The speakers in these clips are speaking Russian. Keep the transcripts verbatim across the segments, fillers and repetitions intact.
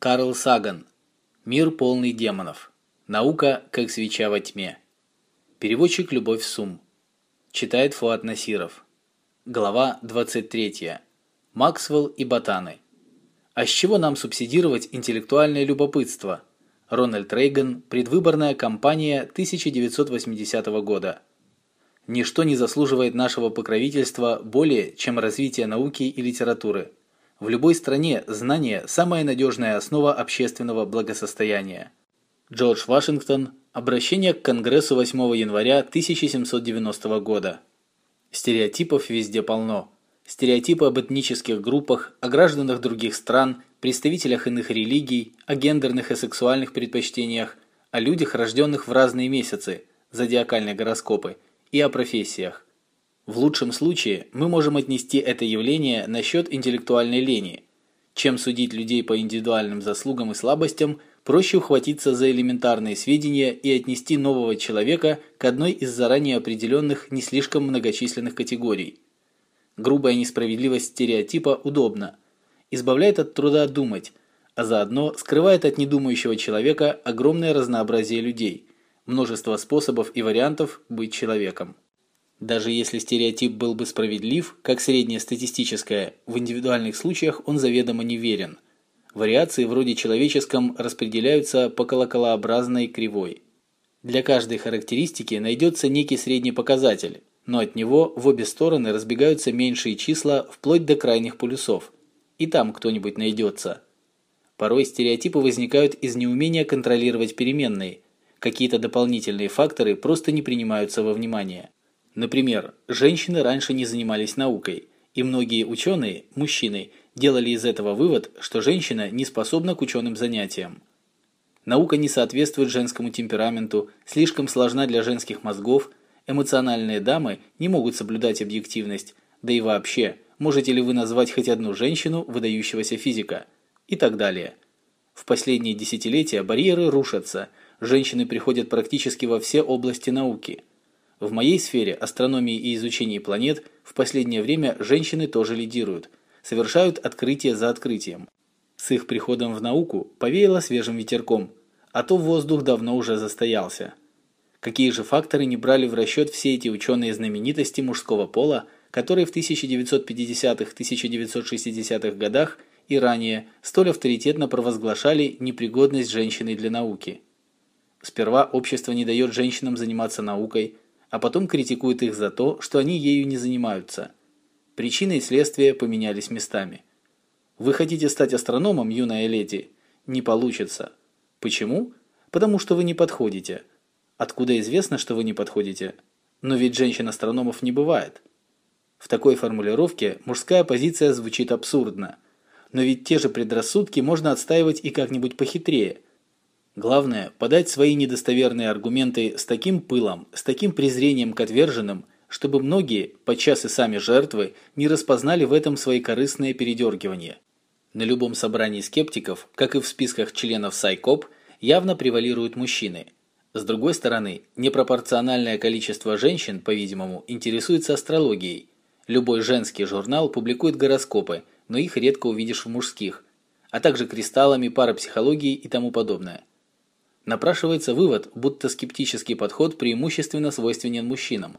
Карл Саган. Мир полный демонов. Наука, как свеча во тьме. Переводчик Любовь Сум. Читает Фуат Насиров. Глава двадцать третья. Максвелл и ботаны. А с чего нам субсидировать интеллектуальное любопытство? Рональд Рейган. Предвыборная кампания тысяча девятьсот восьмидесятого года. Ничто не заслуживает нашего покровительства более, чем развитие науки и литературы. В любой стране знание – самая надежная основа общественного благосостояния. Джордж Вашингтон. Обращение к Конгрессу восьмого января тысяча семьсот девяностого года. Стереотипов везде полно. Стереотипы об этнических группах, о гражданах других стран, представителях иных религий, о гендерных и сексуальных предпочтениях, о людях, рожденных в разные месяцы, зодиакальные гороскопы, и о профессиях. В лучшем случае мы можем отнести это явление на счет интеллектуальной лени. Чем судить людей по индивидуальным заслугам и слабостям, проще ухватиться за элементарные сведения и отнести нового человека к одной из заранее определенных не слишком многочисленных категорий. Грубая несправедливость стереотипа удобна, избавляет от труда думать, а заодно скрывает от недумающего человека огромное разнообразие людей, множество способов и вариантов быть человеком. Даже если стереотип был бы справедлив, как среднестатистическое, в индивидуальных случаях он заведомо неверен. Вариации вроде человеческом распределяются по колоколообразной кривой. Для каждой характеристики найдется некий средний показатель, но от него в обе стороны разбегаются меньшие числа вплоть до крайних полюсов. И там кто-нибудь найдется. Порой стереотипы возникают из неумения контролировать переменные. Какие-то дополнительные факторы просто не принимаются во внимание. Например, женщины раньше не занимались наукой, и многие ученые, мужчины, делали из этого вывод, что женщина не способна к ученым занятиям. Наука не соответствует женскому темпераменту, слишком сложна для женских мозгов, эмоциональные дамы не могут соблюдать объективность, да и вообще, можете ли вы назвать хоть одну женщину выдающегося физика, и так далее. В последние десятилетия барьеры рушатся, женщины приходят практически во все области науки. В моей сфере астрономии и изучения планет в последнее время женщины тоже лидируют, совершают открытие за открытием. С их приходом в науку повеяло свежим ветерком, а то воздух давно уже застоялся. Какие же факторы не брали в расчет все эти ученые-знаменитости мужского пола, которые в тысяча девятьсот пятидесятых — тысяча девятьсот шестидесятых годах и ранее столь авторитетно провозглашали непригодность женщины для науки? Сперва общество не дает женщинам заниматься наукой, а потом критикует их за то, что они ею не занимаются. Причины и следствия поменялись местами. Вы хотите стать астрономом, юная леди? Не получится. Почему? Потому что вы не подходите. Откуда известно, что вы не подходите? Но ведь женщин-астрономов не бывает. В такой формулировке мужская позиция звучит абсурдно. Но ведь те же предрассудки можно отстаивать и как-нибудь похитрее. Главное – подать свои недостоверные аргументы с таким пылом, с таким презрением к отверженным, чтобы многие, подчас и сами жертвы, не распознали в этом свои корыстные передергивания. На любом собрании скептиков, как и в списках членов Сайкоп, явно превалируют мужчины. С другой стороны, непропорциональное количество женщин, по-видимому, интересуется астрологией. Любой женский журнал публикует гороскопы, но их редко увидишь в мужских, а также кристаллами, парапсихологией и тому подобное. Напрашивается вывод, будто скептический подход преимущественно свойственен мужчинам.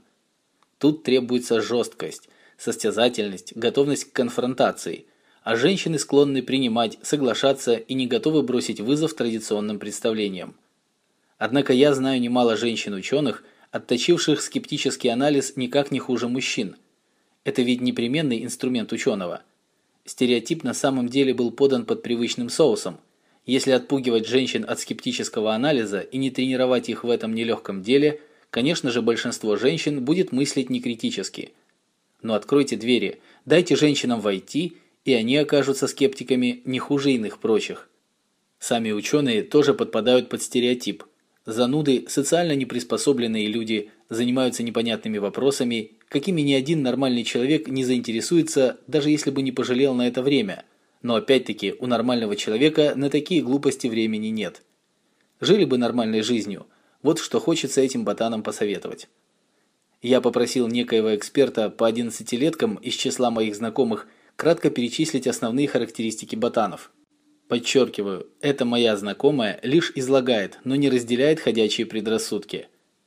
Тут требуется жесткость, состязательность, готовность к конфронтации, а женщины склонны принимать, соглашаться и не готовы бросить вызов традиционным представлениям. Однако я знаю немало женщин-ученых, отточивших скептический анализ никак не хуже мужчин. Это ведь непременный инструмент ученого. Стереотип на самом деле был подан под привычным соусом. Если отпугивать женщин от скептического анализа и не тренировать их в этом нелегком деле, конечно же, большинство женщин будет мыслить некритически. Но откройте двери, дайте женщинам войти, и они окажутся скептиками не хуже иных прочих. Сами ученые тоже подпадают под стереотип. Зануды, социально неприспособленные люди, занимаются непонятными вопросами, какими ни один нормальный человек не заинтересуется, даже если бы не пожалел на это время. Но опять-таки у нормального человека на такие глупости времени нет. Жили бы нормальной жизнью, вот что хочется этим ботанам посоветовать. Я попросил некоего эксперта по одиннадцатилеткам из числа моих знакомых кратко перечислить основные характеристики ботанов. Подчеркиваю, это моя знакомая лишь излагает, но не разделяет ходячие предрассудки.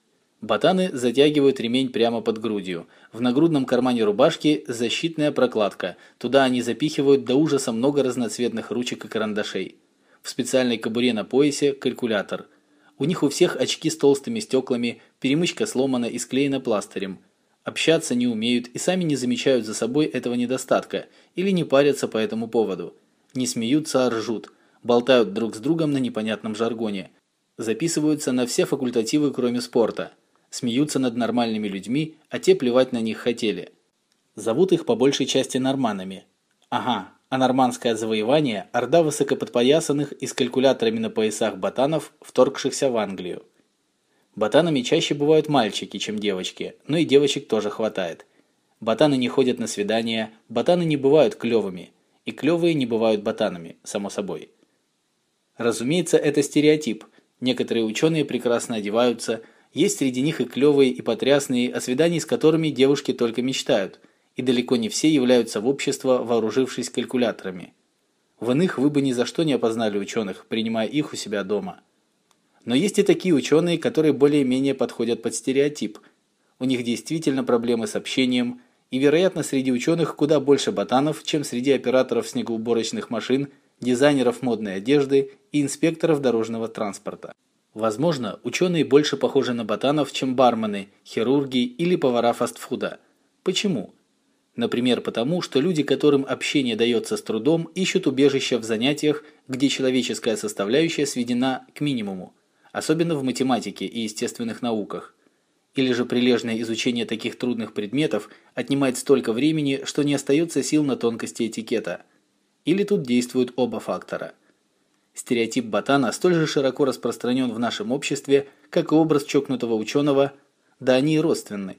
Ботаны затягивают ремень прямо под грудью. В нагрудном кармане рубашки защитная прокладка. Туда они запихивают до ужаса много разноцветных ручек и карандашей. В специальной кобуре на поясе калькулятор. У них у всех очки с толстыми стеклами, перемычка сломана и склеена пластырем. Общаться не умеют и сами не замечают за собой этого недостатка или не парятся по этому поводу. Не смеются, а ржут. Болтают друг с другом на непонятном жаргоне. Записываются на все факультативы, кроме спорта. Смеются над нормальными людьми, а те плевать на них хотели. Зовут их по большей части норманами. Ага, а нормандское завоевание – орда высокоподпоясанных и с калькуляторами на поясах ботанов, вторгшихся в Англию. Ботанами чаще бывают мальчики, чем девочки, но и девочек тоже хватает. Ботаны не ходят на свидания, ботаны не бывают клевыми, и клевые не бывают ботанами, само собой. Разумеется, это стереотип. Некоторые ученые прекрасно одеваются. Есть среди них и клевые, и потрясные, о свидании с которыми девушки только мечтают, и далеко не все являются в общество, вооружившись калькуляторами. В иных вы бы ни за что не опознали ученых, принимая их у себя дома. Но есть и такие ученые, которые более-менее подходят под стереотип. У них действительно проблемы с общением, и, вероятно, среди ученых куда больше ботанов, чем среди операторов снегоуборочных машин, дизайнеров модной одежды и инспекторов дорожного транспорта. Возможно, ученые больше похожи на ботанов, чем бармены, хирурги или повара фастфуда. Почему? Например, потому, что люди, которым общение дается с трудом, ищут убежища в занятиях, где человеческая составляющая сведена к минимуму, особенно в математике и естественных науках. Или же прилежное изучение таких трудных предметов отнимает столько времени, что не остается сил на тонкости этикета. Или тут действуют оба фактора. Стереотип ботана столь же широко распространен в нашем обществе, как и образ чокнутого ученого, да они и родственны.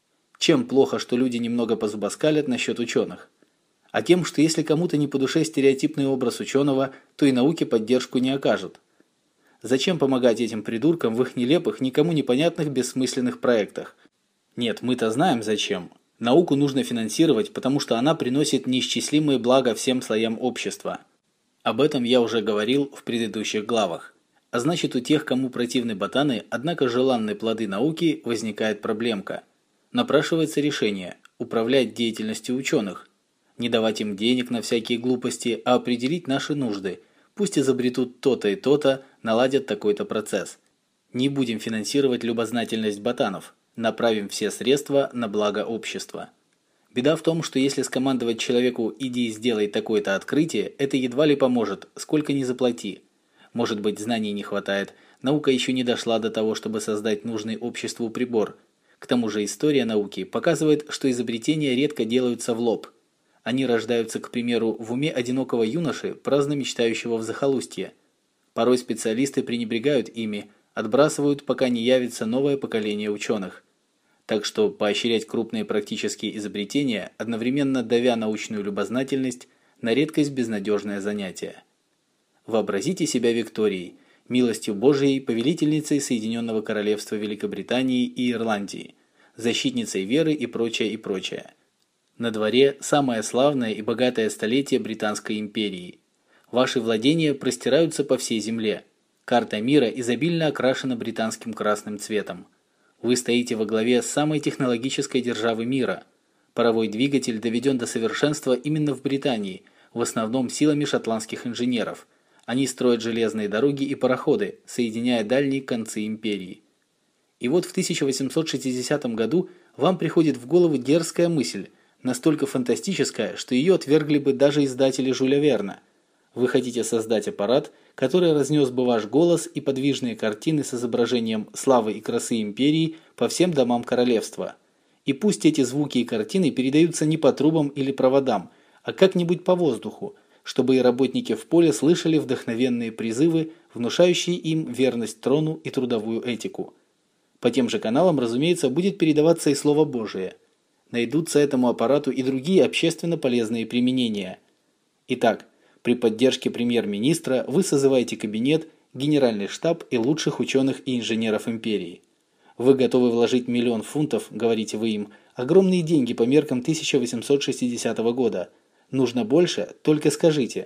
Чем плохо, что люди немного позубоскалят насчет ученых? А тем, что если кому-то не по душе стереотипный образ ученого, то и науке поддержку не окажут. Зачем помогать этим придуркам в их нелепых, никому непонятных бессмысленных проектах? Нет, мы-то знаем зачем. Науку нужно финансировать, потому что она приносит неисчислимые блага всем слоям общества. Об этом я уже говорил в предыдущих главах. А значит, у тех, кому противны ботаны, однако желанные плоды науки, возникает проблемка. Напрашивается решение – управлять деятельностью ученых. Не давать им денег на всякие глупости, а определить наши нужды. Пусть изобретут то-то и то-то, наладят такой-то процесс. Не будем финансировать любознательность ботанов. Направим все средства на благо общества. Беда в том, что если скомандовать человеку «иди и сделай такое-то открытие», это едва ли поможет, сколько ни заплати. Может быть, знаний не хватает, наука еще не дошла до того, чтобы создать нужный обществу прибор. К тому же история науки показывает, что изобретения редко делаются в лоб. Они рождаются, к примеру, в уме одинокого юноши, праздно мечтающего в захолустье. Порой специалисты пренебрегают ими, отбрасывают, пока не явится новое поколение ученых. Так что поощрять крупные практические изобретения, одновременно давя научную любознательность, на редкость безнадежное занятие. Вообразите себя Викторией, милостью Божией повелительницей Соединенного Королевства Великобритании и Ирландии, защитницей веры и прочее, и прочее. На дворе самое славное и богатое столетие Британской империи. Ваши владения простираются по всей земле. Карта мира изобильно окрашена британским красным цветом. Вы стоите во главе самой технологической державы мира. Паровой двигатель доведен до совершенства именно в Британии, в основном силами шотландских инженеров. Они строят железные дороги и пароходы, соединяя дальние концы империи. И вот в тысяча восемьсот шестидесятом году вам приходит в голову дерзкая мысль, настолько фантастическая, что ее отвергли бы даже издатели Жюля Верна. Вы хотите создать аппарат, который разнес бы ваш голос и подвижные картины с изображением славы и красы империи по всем домам королевства. И пусть эти звуки и картины передаются не по трубам или проводам, а как-нибудь по воздуху, чтобы и работники в поле слышали вдохновенные призывы, внушающие им верность трону и трудовую этику. По тем же каналам, разумеется, будет передаваться и Слово Божие. Найдутся этому аппарату и другие общественно полезные применения. Итак, при поддержке премьер-министра вы созываете кабинет, генеральный штаб и лучших ученых и инженеров империи. Вы готовы вложить миллион фунтов, говорите вы им, огромные деньги по меркам тысяча восемьсот шестидесятого года. Нужно больше, только скажите.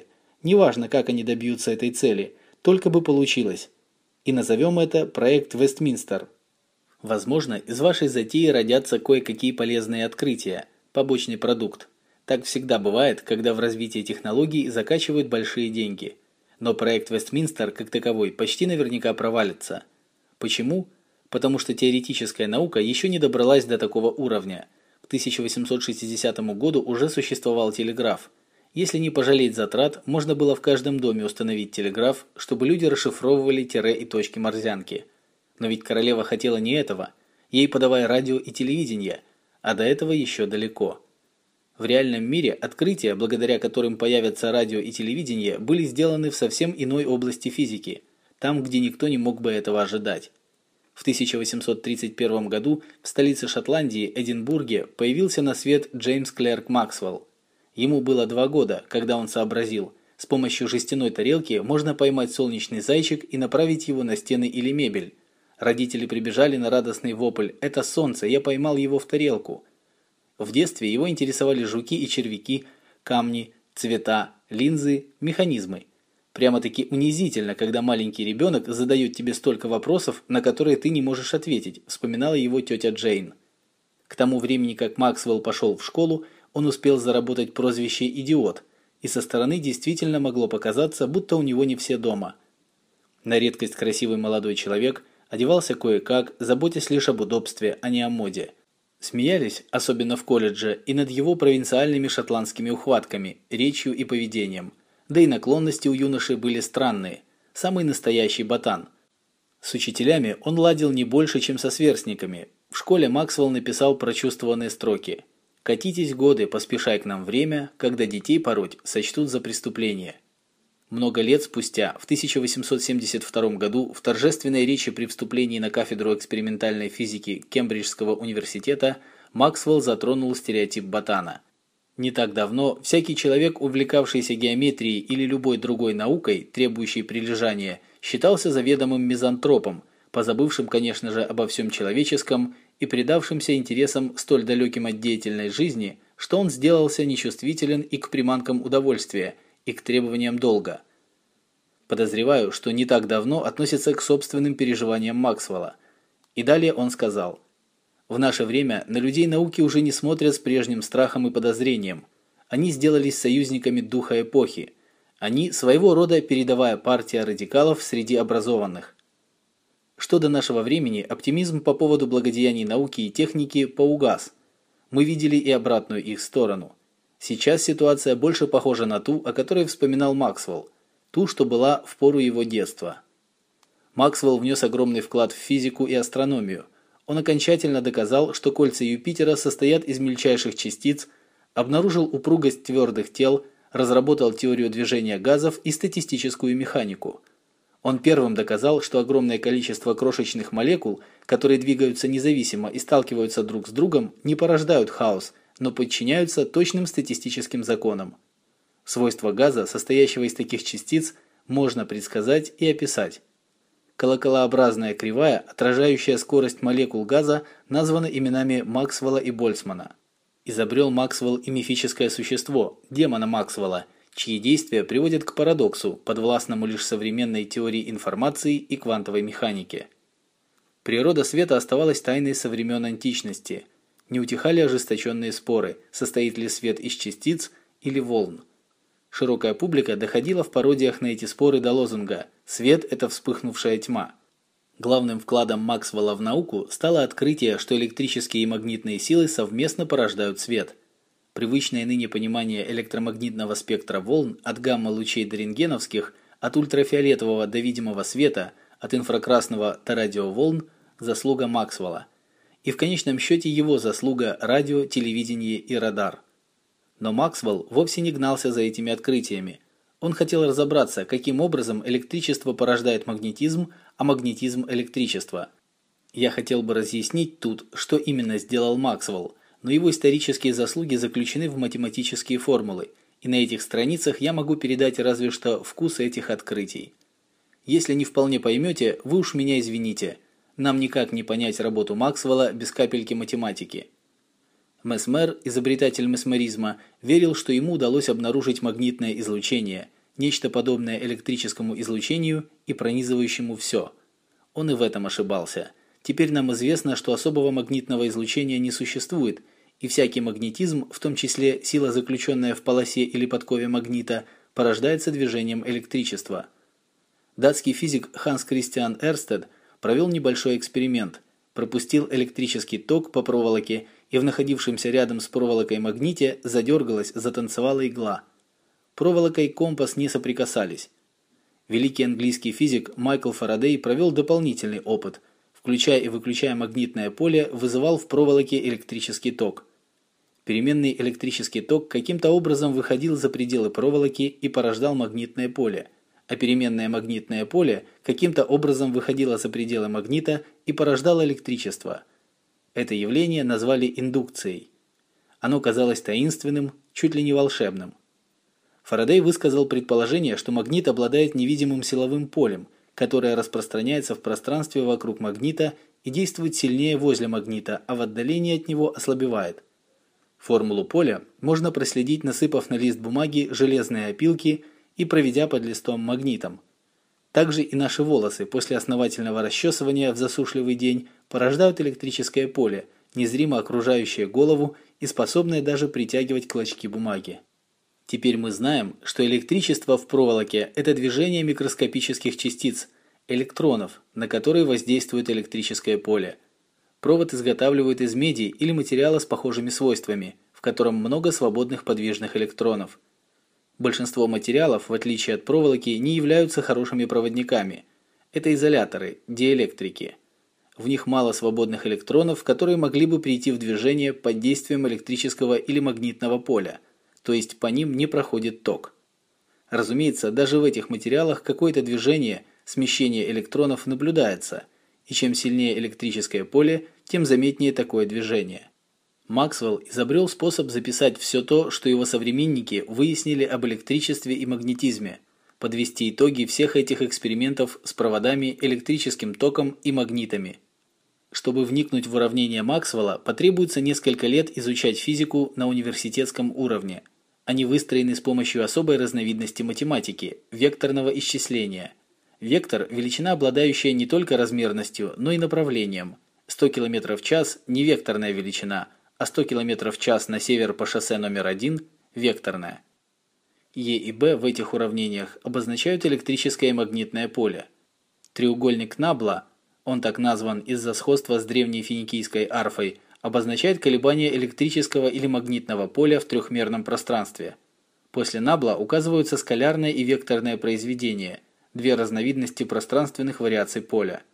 Неважно, как они добьются этой цели, только бы получилось. И назовем это проект Вестминстер. Возможно, из вашей затеи родятся кое-какие полезные открытия, побочный продукт. Так всегда бывает, когда в развитие технологий закачивают большие деньги. Но проект Вестминстер как таковой почти наверняка провалится. Почему? Потому что теоретическая наука еще не добралась до такого уровня. К тысяча восемьсот шестидесятому году уже существовал телеграф. Если не пожалеть затрат, можно было в каждом доме установить телеграф, чтобы люди расшифровывали тире и точки морзянки. Но ведь королева хотела не этого. Ей подавай радио и телевидение, а до этого еще далеко. В реальном мире открытия, благодаря которым появятся радио и телевидение, были сделаны в совсем иной области физики, там, где никто не мог бы этого ожидать. В тысяча восемьсот тридцать первом году в столице Шотландии, Эдинбурге, появился на свет Джеймс Клерк Максвелл. Ему было два года, когда он сообразил, с помощью жестяной тарелки можно поймать солнечный зайчик и направить его на стены или мебель. Родители прибежали на радостный вопль: «Это солнце, я поймал его в тарелку». В детстве его интересовали жуки и червяки, камни, цвета, линзы, механизмы. Прямо-таки унизительно, когда маленький ребенок задает тебе столько вопросов, на которые ты не можешь ответить, вспоминала его тетя Джейн. К тому времени, как Максвелл пошел в школу, он успел заработать прозвище «идиот», и со стороны действительно могло показаться, будто у него не все дома. На редкость красивый молодой человек одевался кое-как, заботясь лишь об удобстве, а не о моде. Смеялись, особенно в колледже, и над его провинциальными шотландскими ухватками, речью и поведением. Да и наклонности у юноши были странные. Самый настоящий ботан. С учителями он ладил не больше, чем со сверстниками. В школе Максвелл написал прочувствованные строки: «Катитесь годы, поспешай к нам время, когда детей пороть сочтут за преступление». Много лет спустя, в тысяча восемьсот семьдесят втором году, в торжественной речи при вступлении на кафедру экспериментальной физики Кембриджского университета, Максвелл затронул стереотип ботана. Не так давно всякий человек, увлекавшийся геометрией или любой другой наукой, требующей прилежания, считался заведомым мизантропом, позабывшим, конечно же, обо всем человеческом и предавшимся интересам столь далеким от деятельной жизни, что он сделался нечувствителен и к приманкам удовольствия, и к требованиям долга. Подозреваю, что не так давно относится к собственным переживаниям Максвелла. И далее он сказал: «В наше время на людей науки уже не смотрят с прежним страхом и подозрением. Они сделались союзниками духа эпохи. Они своего рода передовая партия радикалов среди образованных». Что до нашего времени, оптимизм по поводу благодеяний науки и техники поугас. Мы видели и обратную их сторону. Сейчас ситуация больше похожа на ту, о которой вспоминал Максвелл, ту, что была в пору его детства. Максвелл внес огромный вклад в физику и астрономию. Он окончательно доказал, что кольца Юпитера состоят из мельчайших частиц, обнаружил упругость твердых тел, разработал теорию движения газов и статистическую механику. Он первым доказал, что огромное количество крошечных молекул, которые двигаются независимо и сталкиваются друг с другом, не порождают хаос, но подчиняются точным статистическим законам. Свойства газа, состоящего из таких частиц, можно предсказать и описать. Колоколообразная кривая, отражающая скорость молекул газа, названа именами Максвелла и Больцмана. Изобрел Максвелл и мифическое существо, демона Максвелла, чьи действия приводят к парадоксу, подвластному лишь современной теории информации и квантовой механике. Природа света оставалась тайной со времен античности. Не утихали ожесточенные споры, состоит ли свет из частиц или волн. Широкая публика доходила в пародиях на эти споры до лозунга «Свет – это вспыхнувшая тьма». Главным вкладом Максвелла в науку стало открытие, что электрические и магнитные силы совместно порождают свет. Привычное ныне понимание электромагнитного спектра волн от гамма-лучей до рентгеновских, от ультрафиолетового до видимого света, от инфракрасного до радиоволн – заслуга Максвелла. И в конечном счете его заслуга радио, телевидение и радар. Но Максвелл вовсе не гнался за этими открытиями. Он хотел разобраться, каким образом электричество порождает магнетизм, а магнетизм – электричество. Я хотел бы разъяснить тут, что именно сделал Максвелл, но его исторические заслуги заключены в математические формулы, и на этих страницах я могу передать разве что вкус этих открытий. Если не вполне поймете, вы уж меня извините. Нам никак не понять работу Максвелла без капельки математики. Месмер, изобретатель месмеризма, верил, что ему удалось обнаружить магнитное излучение, нечто подобное электрическому излучению и пронизывающему все. Он и в этом ошибался. Теперь нам известно, что особого магнитного излучения не существует, и всякий магнетизм, в том числе сила, заключенная в полосе или подкове магнита, порождается движением электричества. Датский физик Ханс Кристиан Эрстед провел небольшой эксперимент, пропустил электрический ток по проволоке, и в находившемся рядом с проволокой магните задергалась, затанцевала игла. Проволока и компас не соприкасались. Великий английский физик Майкл Фарадей провел дополнительный опыт. Включая и выключая магнитное поле, вызывал в проволоке электрический ток. Переменный электрический ток каким-то образом выходил за пределы проволоки и порождал магнитное поле, а переменное магнитное поле каким-то образом выходило за пределы магнита и порождало электричество. Это явление назвали индукцией. Оно казалось таинственным, чуть ли не волшебным. Фарадей высказал предположение, что магнит обладает невидимым силовым полем, которое распространяется в пространстве вокруг магнита и действует сильнее возле магнита, а в отдалении от него ослабевает. Формулу поля можно проследить, насыпав на лист бумаги железные опилки и проведя под листом магнитом. Также и наши волосы после основательного расчесывания в засушливый день порождают электрическое поле, незримо окружающее голову и способное даже притягивать клочки бумаги. Теперь мы знаем, что электричество в проволоке – это движение микроскопических частиц, электронов, на которые воздействует электрическое поле. Провод изготавливают из меди или материала с похожими свойствами, в котором много свободных подвижных электронов. Большинство материалов, в отличие от проволоки, не являются хорошими проводниками. Это изоляторы, диэлектрики. В них мало свободных электронов, которые могли бы прийти в движение под действием электрического или магнитного поля, то есть по ним не проходит ток. Разумеется, даже в этих материалах какое-то движение, смещение электронов наблюдается, и чем сильнее электрическое поле, тем заметнее такое движение. Максвелл изобрел способ записать все то, что его современники выяснили об электричестве и магнетизме, подвести итоги всех этих экспериментов с проводами, электрическим током и магнитами. Чтобы вникнуть в уравнения Максвелла, потребуется несколько лет изучать физику на университетском уровне. Они выстроены с помощью особой разновидности математики – векторного исчисления. Вектор – величина, обладающая не только размерностью, но и направлением. сто километров в час – не векторная величина, а сто километров в час на север по шоссе номер один – векторная. Е и Б в этих уравнениях обозначают электрическое и магнитное поле. Треугольник Набла, он так назван из-за сходства с древней финикийской арфой, обозначает колебания электрического или магнитного поля в трехмерном пространстве. После Набла указываются скалярное и векторное произведения, две разновидности пространственных вариаций поля.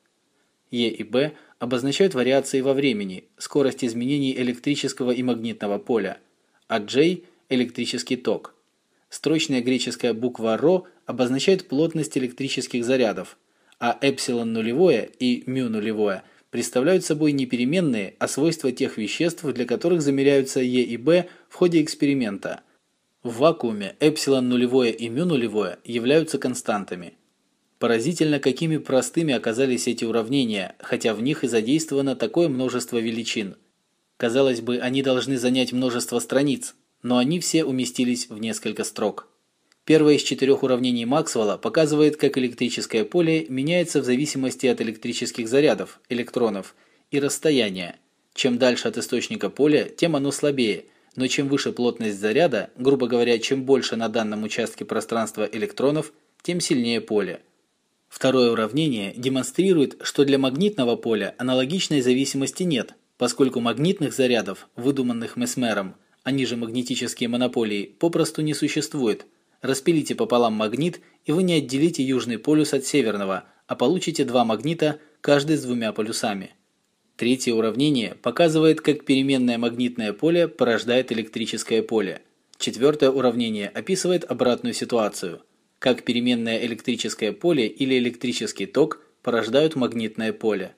Е и Б обозначают вариации во времени, скорость изменений электрического и магнитного поля, а J – электрический ток. Строчная греческая буква Ро обозначает плотность электрических зарядов, а эпсилон нулевое и мю нулевое представляют собой не переменные, а свойства тех веществ, для которых замеряются Е и Б в ходе эксперимента. В вакууме эпсилон нулевое и мю нулевое являются константами. Поразительно, какими простыми оказались эти уравнения, хотя в них и задействовано такое множество величин. Казалось бы, они должны занять множество страниц, но они все уместились в несколько строк. Первое из четырех уравнений Максвелла показывает, как электрическое поле меняется в зависимости от электрических зарядов, электронов, и расстояния. Чем дальше от источника поля, тем оно слабее, но чем выше плотность заряда, грубо говоря, чем больше на данном участке пространства электронов, тем сильнее поле. Второе уравнение демонстрирует, что для магнитного поля аналогичной зависимости нет, поскольку магнитных зарядов, выдуманных Месмером, они же магнетические монополии, попросту не существует. Распилите пополам магнит, и вы не отделите южный полюс от северного, а получите два магнита, каждый с двумя полюсами. Третье уравнение показывает, как переменное магнитное поле порождает электрическое поле. Четвертое уравнение описывает обратную ситуацию, как переменное электрическое поле или электрический ток порождают магнитное поле.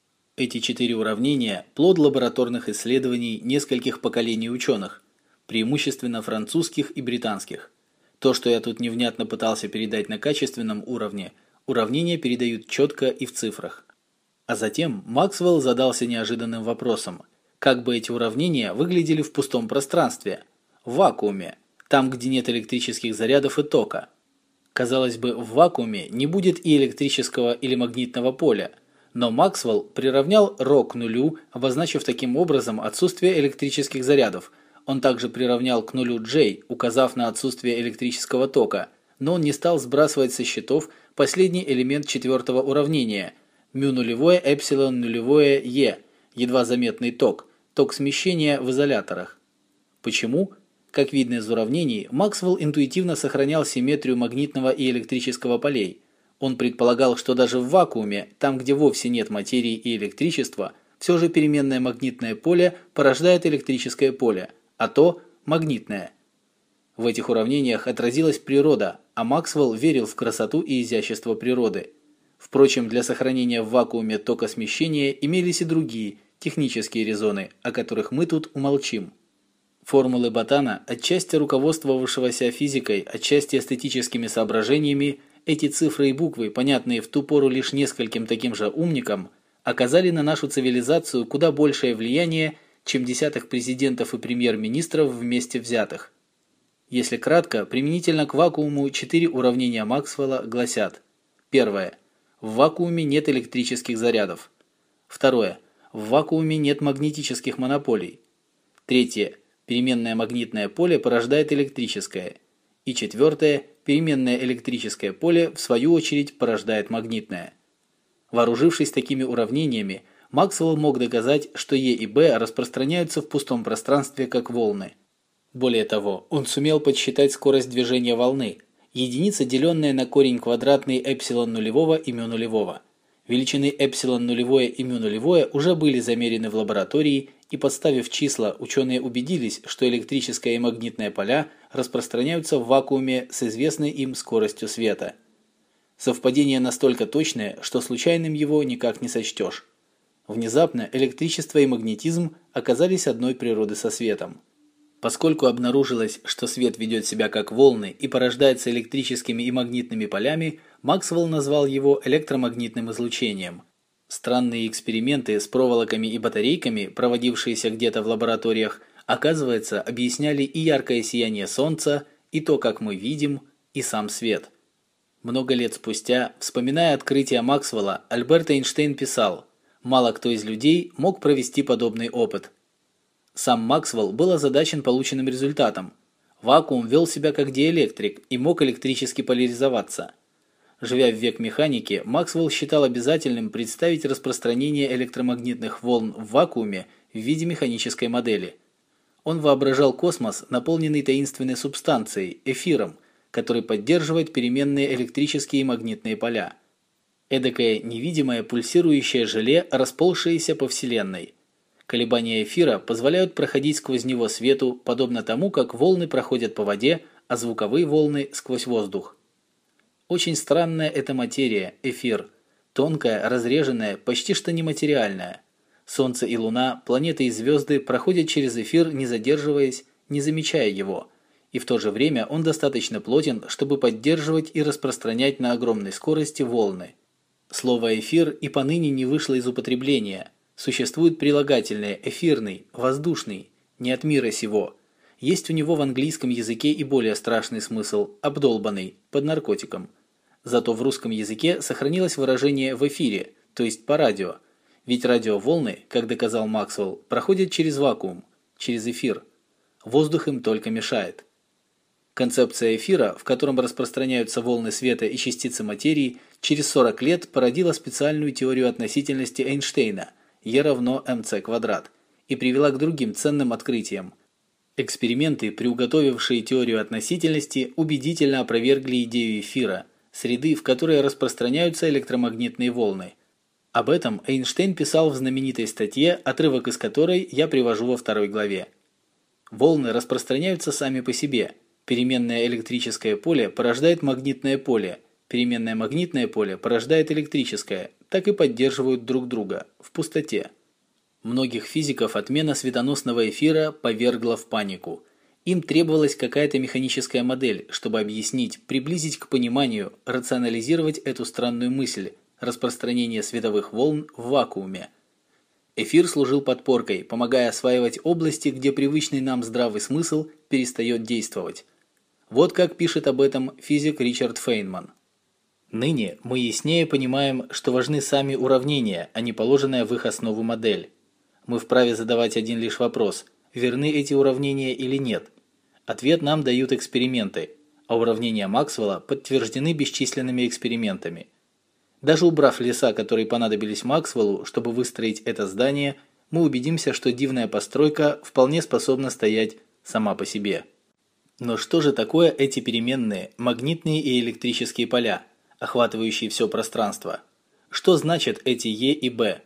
Эти четыре уравнения – плод лабораторных исследований нескольких поколений ученых, преимущественно французских и британских. То, что я тут невнятно пытался передать на качественном уровне, уравнения передают четко и в цифрах. А затем Максвелл задался неожиданным вопросом, как бы эти уравнения выглядели в пустом пространстве, в вакууме, там, где нет электрических зарядов и тока. Казалось бы, в вакууме не будет и электрического или магнитного поля, но Максвелл приравнял ρ к нулю, обозначив таким образом отсутствие электрических зарядов. Он также приравнял к нулю J, указав на отсутствие электрического тока, но он не стал сбрасывать со счетов последний элемент четвертого уравнения – μ нулевое эпсилон нулевое e, едва заметный ток, ток смещения в изоляторах. Почему? Как видно из уравнений, Максвелл интуитивно сохранял симметрию магнитного и электрического полей. Он предполагал, что даже в вакууме, там где вовсе нет материи и электричества, все же переменное магнитное поле порождает электрическое поле, а то – магнитное. В этих уравнениях отразилась природа, а Максвелл верил в красоту и изящество природы. Впрочем, для сохранения в вакууме тока смещения имелись и другие, технические резоны, о которых мы тут умолчим. Формулы Ботана, отчасти руководствовавшегося физикой, отчасти эстетическими соображениями, эти цифры и буквы, понятные в ту пору лишь нескольким таким же умникам, оказали на нашу цивилизацию куда большее влияние, чем десяток президентов и премьер-министров вместе взятых. Если кратко, применительно к вакууму четыре уравнения Максвелла гласят: первое. В вакууме нет электрических зарядов. Второе. В вакууме нет магнетических монополий. Третье. Переменное магнитное поле порождает электрическое. И четвертое. Переменное электрическое поле, в свою очередь, порождает магнитное. Вооружившись такими уравнениями, Максвелл мог доказать, что Е и Б распространяются в пустом пространстве как волны. Более того, он сумел подсчитать скорость движения волны, единица, деленная на корень квадратный эпсилон нулевого и мю нулевого. Величины эпсилон нулевое и мю нулевое уже были замерены в лаборатории, и подставив числа, ученые убедились, что электрическое и магнитное поля распространяются в вакууме с известной им скоростью света. Совпадение настолько точное, что случайным его никак не сочтешь. Внезапно электричество и магнетизм оказались одной природы со светом. Поскольку обнаружилось, что свет ведет себя как волны и порождается электрическими и магнитными полями, Максвелл назвал его электромагнитным излучением. Странные эксперименты с проволоками и батарейками, проводившиеся где-то в лабораториях, оказывается, объясняли и яркое сияние Солнца, и то, как мы видим, и сам свет. Много лет спустя, вспоминая открытие Максвелла, Альберт Эйнштейн писал: «Мало кто из людей мог провести подобный опыт». Сам Максвелл был озадачен полученным результатом. Вакуум вел себя как диэлектрик и мог электрически поляризоваться. Живя в век механики, Максвелл считал обязательным представить распространение электромагнитных волн в вакууме в виде механической модели. Он воображал космос, наполненный таинственной субстанцией, эфиром, который поддерживает переменные электрические и магнитные поля. Эдакое невидимое пульсирующее желе, расползшееся по Вселенной. Колебания эфира позволяют проходить сквозь него свету, подобно тому, как волны проходят по воде, а звуковые волны сквозь воздух. Очень странная эта материя, эфир. Тонкая, разреженная, почти что нематериальная. Солнце и Луна, планеты и звезды проходят через эфир, не задерживаясь, не замечая его. И в то же время он достаточно плотен, чтобы поддерживать и распространять на огромной скорости волны. Слово «эфир» и поныне не вышло из употребления. Существует прилагательное «эфирный», «воздушный», «не от мира сего». Есть у него в английском языке и более страшный смысл – «обдолбанный», под наркотиком. Зато в русском языке сохранилось выражение «в эфире», то есть по радио. Ведь радиоволны, как доказал Максвелл, проходят через вакуум, через эфир. Воздух им только мешает. Концепция эфира, в котором распространяются волны света и частицы материи, через сорок лет породила специальную теорию относительности Эйнштейна E равно mc квадрат и привела к другим ценным открытиям. Эксперименты, приуготовившие теорию относительности, убедительно опровергли идею эфира, среды, в которой распространяются электромагнитные волны. Об этом Эйнштейн писал в знаменитой статье, отрывок из которой я привожу во второй главе. Волны распространяются сами по себе. Переменное электрическое поле порождает магнитное поле, переменное магнитное поле порождает электрическое, так и поддерживают друг друга, в пустоте. Многих физиков отмена светоносного эфира повергла в панику. Им требовалась какая-то механическая модель, чтобы объяснить, приблизить к пониманию, рационализировать эту странную мысль – распространение световых волн в вакууме. Эфир служил подпоркой, помогая осваивать области, где привычный нам здравый смысл перестает действовать. Вот как пишет об этом физик Ричард Фейнман. Ныне мы яснее понимаем, что важны сами уравнения, а не положенная в их основу модель. Мы вправе задавать один лишь вопрос: верны эти уравнения или нет? Ответ нам дают эксперименты, а уравнения Максвелла подтверждены бесчисленными экспериментами. Даже убрав леса, которые понадобились Максвеллу, чтобы выстроить это здание, мы убедимся, что дивная постройка вполне способна стоять сама по себе. Но что же такое эти переменные магнитные и электрические поля, охватывающие все пространство? Что значат эти Е и Б?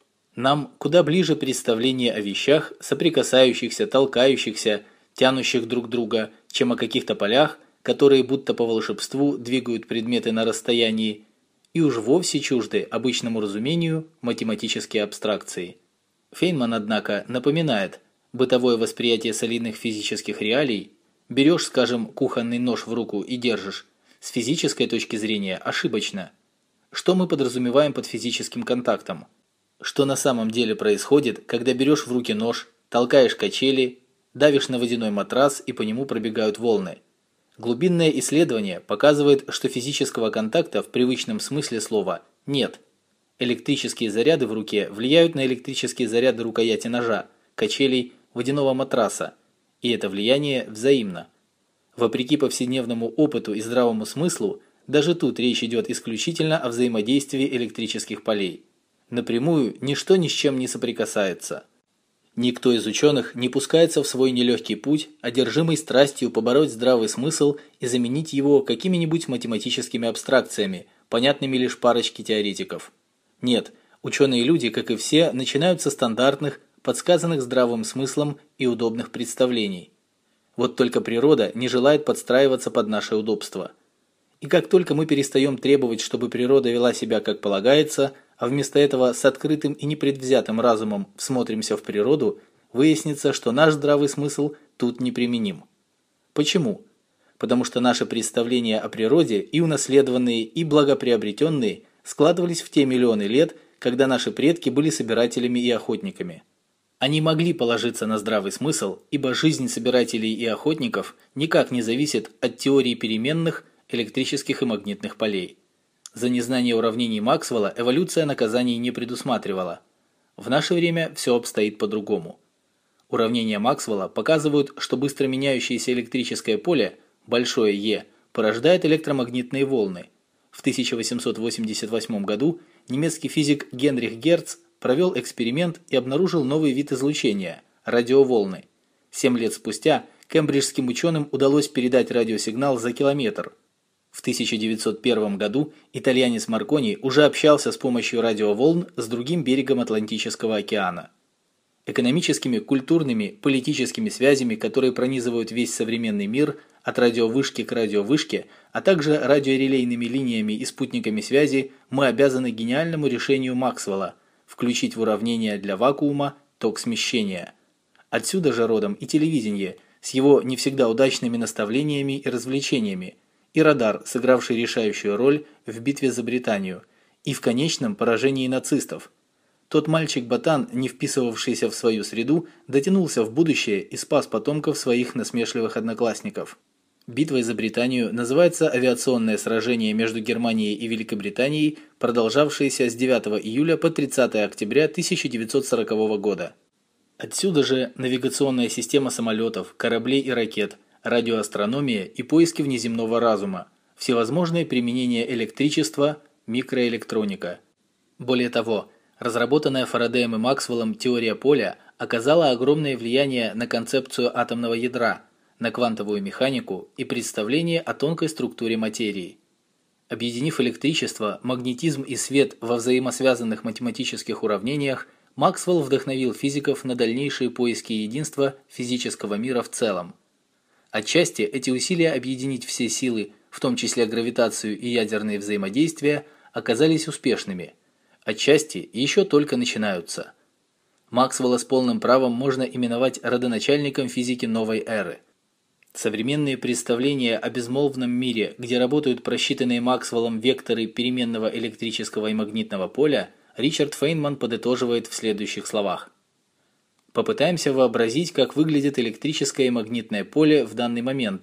Нам куда ближе представление о вещах, соприкасающихся, толкающихся, тянущих друг друга, чем о каких-то полях, которые будто по волшебству двигают предметы на расстоянии, и уж вовсе чужды обычному разумению математические абстракции. Фейнман, однако, напоминает, бытовое восприятие солидных физических реалий, берешь, скажем, кухонный нож в руку и держишь, с физической точки зрения ошибочно. Что мы подразумеваем под физическим контактом? Что на самом деле происходит, когда берешь в руки нож, толкаешь качели, давишь на водяной матрас и по нему пробегают волны? Глубинное исследование показывает, что физического контакта в привычном смысле слова нет. Электрические заряды в руке влияют на электрические заряды рукояти ножа, качелей, водяного матраса, и это влияние взаимно. Вопреки повседневному опыту и здравому смыслу, даже тут речь идет исключительно о взаимодействии электрических полей. Напрямую ничто ни с чем не соприкасается. Никто из ученых не пускается в свой нелегкий путь, одержимый страстью побороть здравый смысл и заменить его какими-нибудь математическими абстракциями, понятными лишь парочке теоретиков. Нет, ученые люди, как и все, начинают со стандартных, подсказанных здравым смыслом и удобных представлений. Вот только природа не желает подстраиваться под наше удобство. И как только мы перестаем требовать, чтобы природа вела себя как полагается, а вместо этого с открытым и непредвзятым разумом всмотримся в природу, выяснится, что наш здравый смысл тут неприменим. Почему? Потому что наши представления о природе, и унаследованные, и благоприобретенные, складывались в те миллионы лет, когда наши предки были собирателями и охотниками. Они могли положиться на здравый смысл, ибо жизнь собирателей и охотников никак не зависит от теории переменных, электрических и магнитных полей. За незнание уравнений Максвелла эволюция наказаний не предусматривала. В наше время все обстоит по-другому. Уравнения Максвелла показывают, что быстро меняющееся электрическое поле, большое Е, порождает электромагнитные волны. В тысяча восемьсот восемьдесят восьмом году немецкий физик Генрих Герц провел эксперимент и обнаружил новый вид излучения – радиоволны. Семь лет спустя кембриджским ученым удалось передать радиосигнал за километр. В тысяча девятьсот первом году итальянец Маркони уже общался с помощью радиоволн с другим берегом Атлантического океана. Экономическими, культурными, политическими связями, которые пронизывают весь современный мир, от радиовышки к радиовышке, а также радиорелейными линиями и спутниками связи, мы обязаны гениальному решению Максвелла – включить в уравнение для вакуума ток смещения. Отсюда же родом и телевидение с его не всегда удачными наставлениями и развлечениями, и радар, сыгравший решающую роль в битве за Британию, и в конечном поражении нацистов. Тот мальчик-ботан, не вписывавшийся в свою среду, дотянулся в будущее и спас потомков своих насмешливых одноклассников. Битвой за Британию называется авиационное сражение между Германией и Великобританией, продолжавшееся с девятого июля по тридцатое октября тысяча девятьсот сорокового года. Отсюда же навигационная система самолетов, кораблей и ракет, радиоастрономия и поиски внеземного разума, всевозможные применения электричества, микроэлектроника. Более того, разработанная Фарадеем и Максвеллом теория поля оказала огромное влияние на концепцию атомного ядра, на квантовую механику и представление о тонкой структуре материи. Объединив электричество, магнетизм и свет во взаимосвязанных математических уравнениях, Максвелл вдохновил физиков на дальнейшие поиски единства физического мира в целом. Отчасти эти усилия объединить все силы, в том числе гравитацию и ядерные взаимодействия, оказались успешными. Отчасти еще только начинаются. Максвелла с полным правом можно именовать родоначальником физики новой эры. Современные представления о безмолвном мире, где работают просчитанные Максвеллом векторы переменного электрического и магнитного поля, Ричард Фейнман подытоживает в следующих словах. Попытаемся вообразить, как выглядит электрическое и магнитное поле в данный момент, в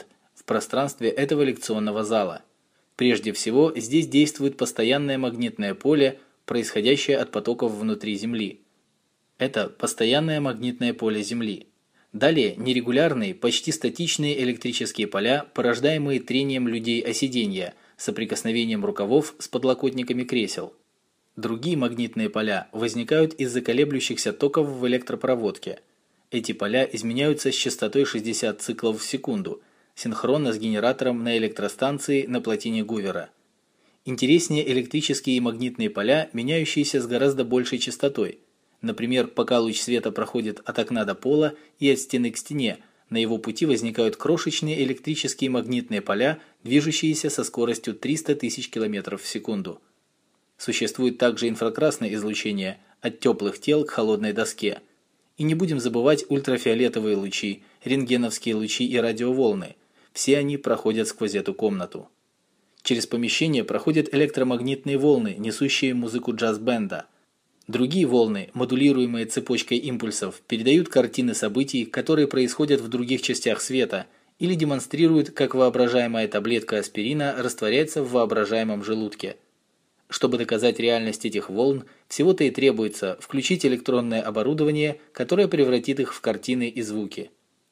в пространстве этого лекционного зала. Прежде всего, здесь действует постоянное магнитное поле, происходящее от потоков внутри Земли. Это постоянное магнитное поле Земли. Далее нерегулярные, почти статичные электрические поля, порождаемые трением людей о сиденья, соприкосновением рукавов с подлокотниками кресел. Другие магнитные поля возникают из-за колеблющихся токов в электропроводке. Эти поля изменяются с частотой шестьдесят циклов в секунду, синхронно с генератором на электростанции на плотине Гувера. Интереснее электрические и магнитные поля, меняющиеся с гораздо большей частотой. Например, пока луч света проходит от окна до пола и от стены к стене, на его пути возникают крошечные электрические и магнитные поля, движущиеся со скоростью триста тысяч километров в секунду. Существует также инфракрасное излучение от теплых тел к холодной доске. И не будем забывать ультрафиолетовые лучи, рентгеновские лучи и радиоволны. Все они проходят сквозь эту комнату. Через помещение проходят электромагнитные волны, несущие музыку джаз-бенда. Другие волны, модулируемые цепочкой импульсов, передают картины событий, которые происходят в других частях света, или демонстрируют, как воображаемая таблетка аспирина растворяется в воображаемом желудке. Чтобы доказать реальность этих волн, всего-то и требуется включить электронное оборудование, которое превратит их в картины и звуки.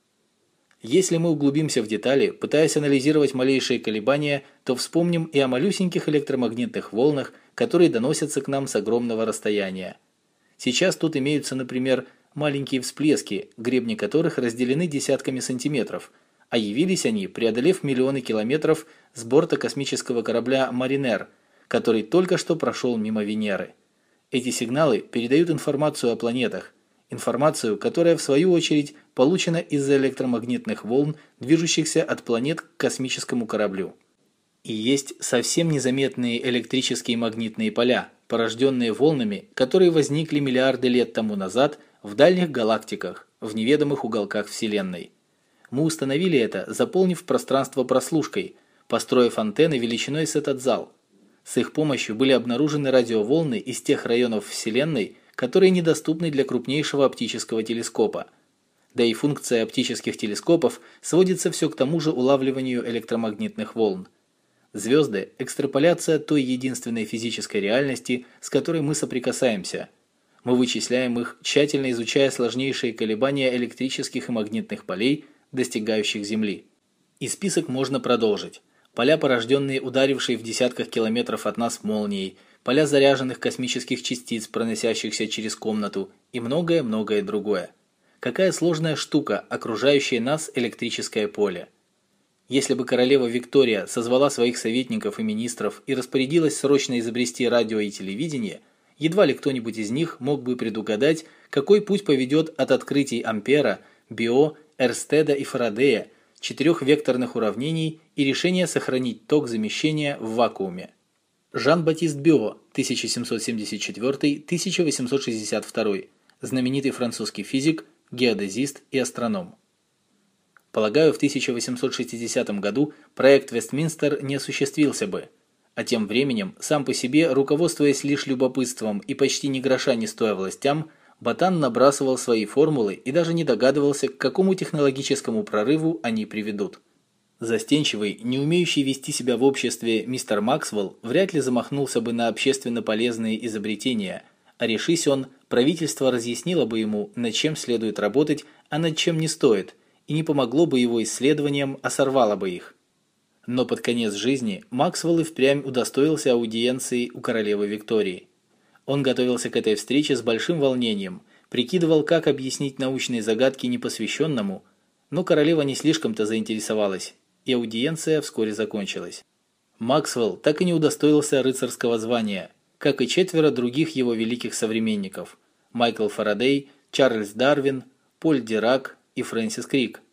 Если мы углубимся в детали, пытаясь анализировать малейшие колебания, то вспомним и о малюсеньких электромагнитных волнах, которые доносятся к нам с огромного расстояния. Сейчас тут имеются, например, маленькие всплески, гребни которых разделены десятками сантиметров, а явились они, преодолев миллионы километров с борта космического корабля «Маринер», который только что прошел мимо Венеры. Эти сигналы передают информацию о планетах, информацию, которая в свою очередь получена из-за электромагнитных волн, движущихся от планет к космическому кораблю. И есть совсем незаметные электрические магнитные поля, порожденные волнами, которые возникли миллиарды лет тому назад в дальних галактиках, в неведомых уголках Вселенной. Мы установили это, заполнив пространство прослушкой, построив антенны величиной с этот зал. С их помощью были обнаружены радиоволны из тех районов Вселенной, которые недоступны для крупнейшего оптического телескопа. Да и функция оптических телескопов сводится все к тому же улавливанию электромагнитных волн. Звезды – экстраполяция той единственной физической реальности, с которой мы соприкасаемся. Мы вычисляем их, тщательно изучая сложнейшие колебания электрических и магнитных полей, достигающих Земли. И список можно продолжить. Поля, порожденные ударившей в десятках километров от нас молнией, поля заряженных космических частиц, проносящихся через комнату, и многое-многое другое. Какая сложная штука, окружающая нас электрическое поле. Если бы королева Виктория созвала своих советников и министров и распорядилась срочно изобрести радио и телевидение, едва ли кто-нибудь из них мог бы предугадать, какой путь поведет от открытий Ампера, Био, Эрстеда и Фарадея, четырех векторных уравнений и решения сохранить ток замещения в вакууме. Жан-Батист Био, тысяча семьсот семьдесят четвёртый — тысяча восемьсот шестьдесят второй, знаменитый французский физик, геодезист и астроном. Полагаю, в тысяча восемьсот шестидесятом году проект Вестминстер не осуществился бы, а тем временем, сам по себе, руководствуясь лишь любопытством и почти ни гроша не стоя властям, Ботан набрасывал свои формулы и даже не догадывался, к какому технологическому прорыву они приведут. Застенчивый, не умеющий вести себя в обществе мистер Максвелл вряд ли замахнулся бы на общественно полезные изобретения, а решись он, правительство разъяснило бы ему, над чем следует работать, а над чем не стоит, и не помогло бы его исследованиям, а сорвало бы их. Но под конец жизни Максвелл и впрямь удостоился аудиенции у королевы Виктории. Он готовился к этой встрече с большим волнением, прикидывал, как объяснить научные загадки непосвященному, но королева не слишком-то заинтересовалась, и аудиенция вскоре закончилась. Максвелл так и не удостоился рыцарского звания, как и четверо других его великих современников – Майкл Фарадей, Чарльз Дарвин, Поль Дирак и Фрэнсис Крик.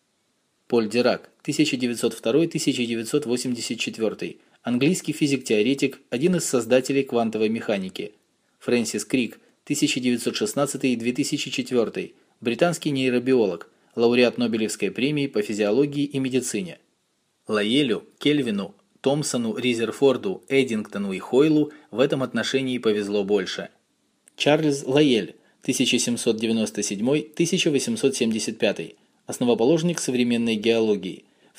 Поль Дирак, тысяча девятьсот второй — тысяча девятьсот восемьдесят четвёртый, английский физик-теоретик, один из создателей квантовой механики. Фрэнсис Крик, тысяча девятьсот шестнадцатый — две тысячи четвёртый, британский нейробиолог, лауреат Нобелевской премии по физиологии и медицине. Лайелю, Кельвину, Томпсону, Резерфорду, Эддингтону и Хойлу в этом отношении повезло больше. Чарльз Лайель, тысяча семьсот девяносто седьмой — тысяча восемьсот семьдесят пятый, основоположник современной геологии. В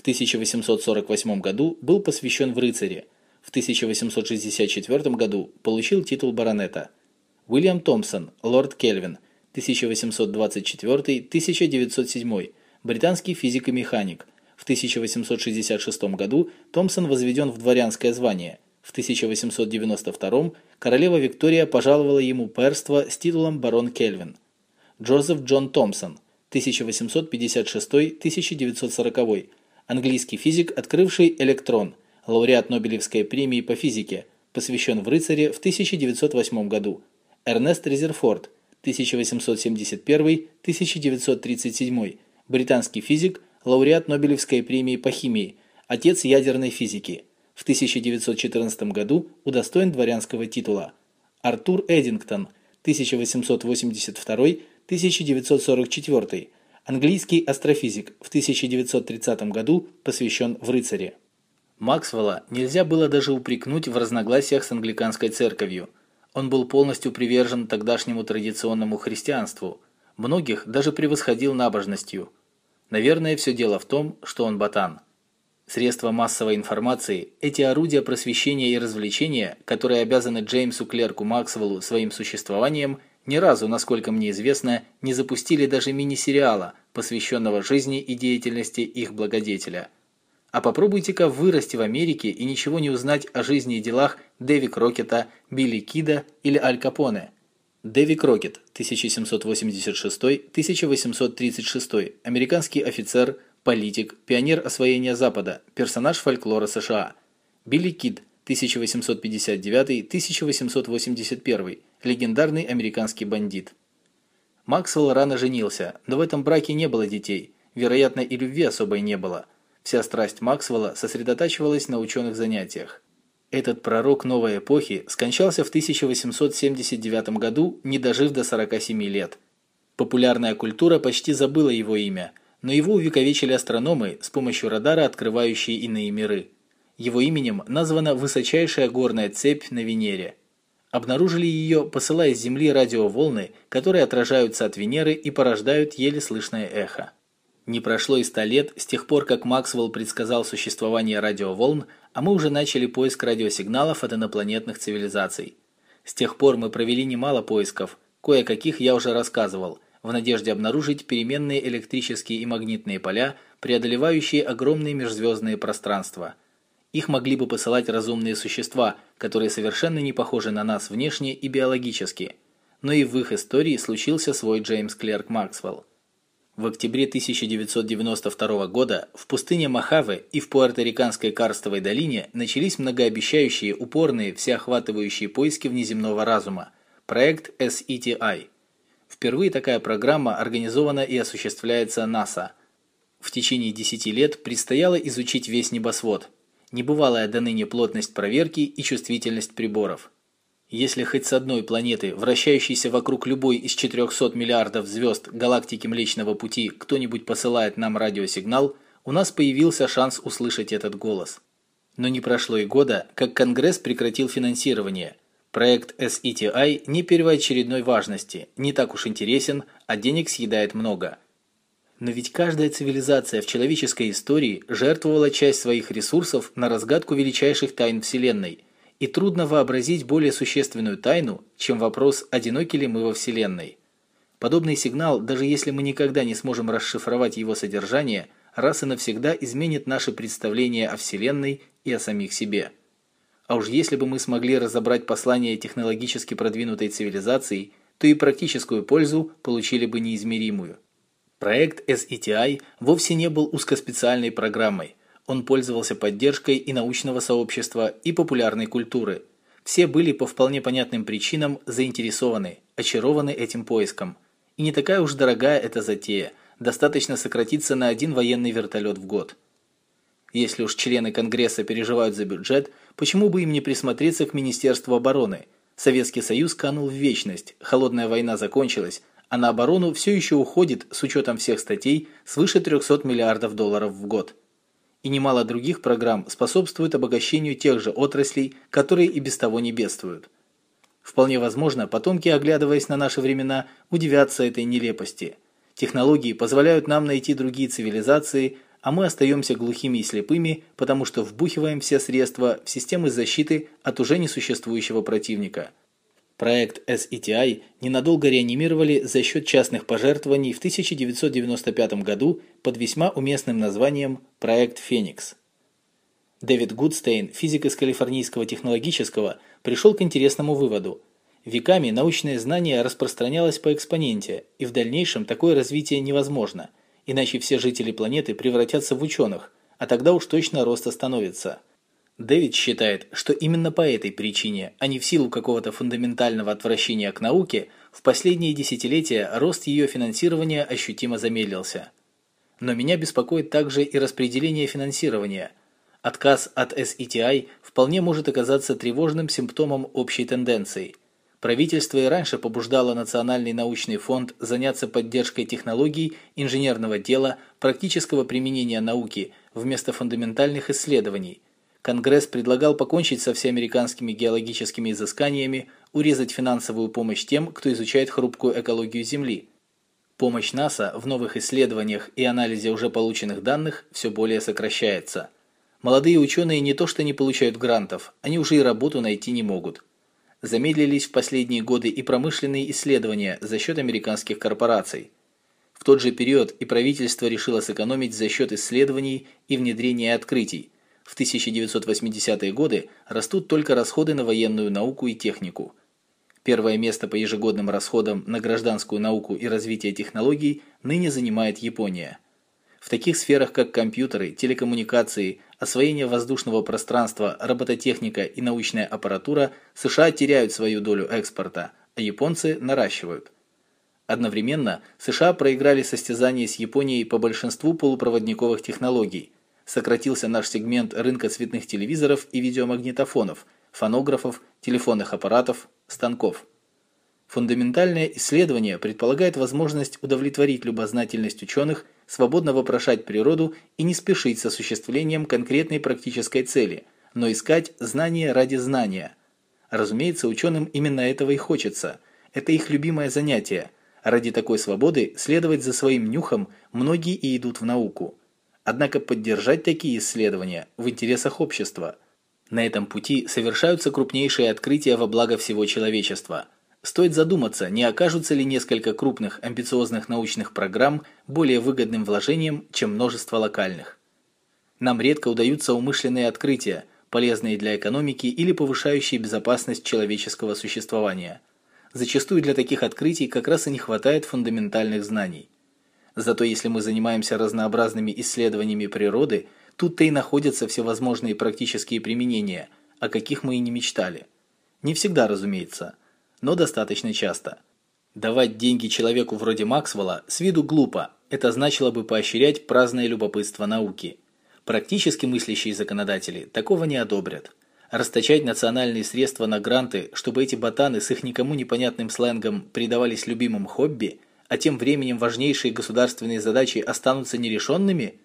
тысяча восемьсот сорок восьмом году был посвящен в рыцари. В тысяча восемьсот шестьдесят четвёртом году получил титул баронета. Уильям Томпсон, лорд Кельвин, тысяча восемьсот двадцать четвёртый — тысяча девятьсот седьмой, британский физик и механик. В тысяча восемьсот шестьдесят шестом году Томпсон возведен в дворянское звание. В тысяча восемьсот девяносто втором королева Виктория пожаловала ему перство с титулом барон Кельвин. Джозеф Джон Томпсон, тысяча восемьсот пятьдесят шестой — тысяча девятьсот сороковой, английский физик, открывший электрон, лауреат Нобелевской премии по физике, посвящен в рыцаре в тысяча девятьсот восьмом году. Эрнест Резерфорд, тысяча восемьсот семьдесят первый — тысяча девятьсот тридцать седьмой, британский физик, лауреат Нобелевской премии по химии, отец ядерной физики. В тысяча девятьсот четырнадцатом году удостоен дворянского титула. Артур Эддингтон, тысяча восемьсот восемьдесят второй — тысяча девятьсот сорок четвёртый, английский астрофизик, в тысяча девятьсот тридцатом году посвящен в рыцаре. Максвелла нельзя было даже упрекнуть в разногласиях с англиканской церковью. Он был полностью привержен тогдашнему традиционному христианству, многих даже превосходил набожностью. Наверное, все дело в том, что он ботан. Средства массовой информации, эти орудия просвещения и развлечения, которые обязаны Джеймсу Клерку Максвеллу своим существованием, ни разу, насколько мне известно, не запустили даже мини-сериала, посвященного жизни и деятельности их благодетеля. А попробуйте-ка вырасти в Америке и ничего не узнать о жизни и делах Дэви Крокета, Билли Кида или Аль Капоне. Дэви Крокет, тысяча семьсот восемьдесят шестой — тысяча восемьсот тридцать шестой, американский офицер, политик, пионер освоения Запада, персонаж фольклора США. Билли Кид, тысяча восемьсот пятьдесят девятый — тысяча восемьсот восемьдесят первый, легендарный американский бандит. Максвелл рано женился, но в этом браке не было детей, вероятно, и любви особой не было. Вся страсть Максвелла сосредотачивалась на ученых занятиях. Этот пророк новой эпохи скончался в тысяча восемьсот семьдесят девятом году, не дожив до сорока семи лет. Популярная культура почти забыла его имя, но его увековечили астрономы с помощью радара, открывающие иные миры. Его именем названа высочайшая горная цепь на Венере. Обнаружили ее, посылая с Земли радиоволны, которые отражаются от Венеры и порождают еле слышное эхо. Не прошло и ста лет с тех пор, как Максвелл предсказал существование радиоволн, а мы уже начали поиск радиосигналов от инопланетных цивилизаций. С тех пор мы провели немало поисков, кое-каких я уже рассказывал, в надежде обнаружить переменные электрические и магнитные поля, преодолевающие огромные межзвездные пространства. Их могли бы посылать разумные существа, которые совершенно не похожи на нас внешне и биологически. Но и в их истории случился свой Джеймс Клерк Максвелл. В октябре тысяча девятьсот девяносто второго года в пустыне Мохаве и в пуэрториканской Карстовой долине начались многообещающие, упорные, всеохватывающие поиски внеземного разума – проект эс и ти ай. Впервые такая программа организована и осуществляется НАСА. В течение десяти лет предстояло изучить весь небосвод, небывалая до ныне плотность проверки и чувствительность приборов. Если хоть с одной планеты, вращающейся вокруг любой из четырехсот миллиардов звезд галактики Млечного Пути, кто-нибудь посылает нам радиосигнал, у нас появился шанс услышать этот голос. Но не прошло и года, как Конгресс прекратил финансирование. Проект эс и ти ай не первоочередной важности, не так уж интересен, а денег съедает много. Но ведь каждая цивилизация в человеческой истории жертвовала часть своих ресурсов на разгадку величайших тайн Вселенной. И трудно вообразить более существенную тайну, чем вопрос, одиноки ли мы во Вселенной. Подобный сигнал, даже если мы никогда не сможем расшифровать его содержание, раз и навсегда изменит наше представление о Вселенной и о самих себе. А уж если бы мы смогли разобрать послание технологически продвинутой цивилизации, то и практическую пользу получили бы неизмеримую. Проект эс и ти ай вовсе не был узкоспециальной программой. Он пользовался поддержкой и научного сообщества, и популярной культуры. Все были по вполне понятным причинам заинтересованы, очарованы этим поиском. И не такая уж дорогая эта затея, достаточно сократиться на один военный вертолет в год. Если уж члены Конгресса переживают за бюджет, почему бы им не присмотреться к Министерству обороны? Советский Союз канул в вечность, холодная война закончилась, а на оборону все еще уходит, с учетом всех статей, свыше трехсот миллиардов долларов в год. И немало других программ способствуют обогащению тех же отраслей, которые и без того не бедствуют. Вполне возможно, потомки, оглядываясь на наши времена, удивятся этой нелепости. Технологии позволяют нам найти другие цивилизации, а мы остаемся глухими и слепыми, потому что вбухиваем все средства в системы защиты от уже несуществующего противника. Проект эс и ти ай ненадолго реанимировали за счет частных пожертвований в тысяча девятьсот девяносто пятом году под весьма уместным названием «Проект Феникс». Дэвид Гудстейн, физик из Калифорнийского технологического, пришел к интересному выводу. Веками научное знание распространялось по экспоненте, и в дальнейшем такое развитие невозможно, иначе все жители планеты превратятся в ученых, а тогда уж точно рост остановится. Дэвид считает, что именно по этой причине, а не в силу какого-то фундаментального отвращения к науке, в последние десятилетия рост ее финансирования ощутимо замедлился. Но меня беспокоит также и распределение финансирования. Отказ от эс и ти ай вполне может оказаться тревожным симптомом общей тенденции. Правительство и раньше побуждало Национальный научный фонд заняться поддержкой технологий, инженерного дела, практического применения науки вместо фундаментальных исследований. Конгресс предлагал покончить со всеамериканскими геологическими изысканиями, урезать финансовую помощь тем, кто изучает хрупкую экологию Земли. Помощь НАСА в новых исследованиях и анализе уже полученных данных все более сокращается. Молодые ученые не то что не получают грантов, они уже и работу найти не могут. Замедлились в последние годы и промышленные исследования за счет американских корпораций. В тот же период и правительство решило сэкономить за счет исследований и внедрения открытий. В тысяча девятьсот восьмидесятые годы растут только расходы на военную науку и технику. Первое место по ежегодным расходам на гражданскую науку и развитие технологий ныне занимает Япония. В таких сферах, как компьютеры, телекоммуникации, освоение воздушного пространства, робототехника и научная аппаратура, США теряют свою долю экспорта, а японцы наращивают. Одновременно США проиграли состязание с Японией по большинству полупроводниковых технологий. Сократился наш сегмент рынка цветных телевизоров и видеомагнитофонов, фонографов, телефонных аппаратов, станков. Фундаментальное исследование предполагает возможность удовлетворить любознательность ученых, свободно вопрошать природу и не спешить с осуществлением конкретной практической цели, но искать знание ради знания. Разумеется, ученым именно этого и хочется. Это их любимое занятие. Ради такой свободы следовать за своим нюхом многие и идут в науку. Однако поддержать такие исследования в интересах общества. На этом пути совершаются крупнейшие открытия во благо всего человечества. Стоит задуматься, не окажутся ли несколько крупных амбициозных научных программ более выгодным вложением, чем множество локальных. Нам редко удаются умышленные открытия, полезные для экономики или повышающие безопасность человеческого существования. Зачастую для таких открытий как раз и не хватает фундаментальных знаний. Зато если мы занимаемся разнообразными исследованиями природы, тут-то и находятся всевозможные практические применения, о каких мы и не мечтали. Не всегда, разумеется, но достаточно часто. Давать деньги человеку вроде Максвелла с виду глупо, это значило бы поощрять праздное любопытство науки. Практически мыслящие законодатели такого не одобрят. Расточать национальные средства на гранты, чтобы эти ботаны с их никому непонятным сленгом предавались любимым хобби, а тем временем важнейшие государственные задачи останутся нерешенными?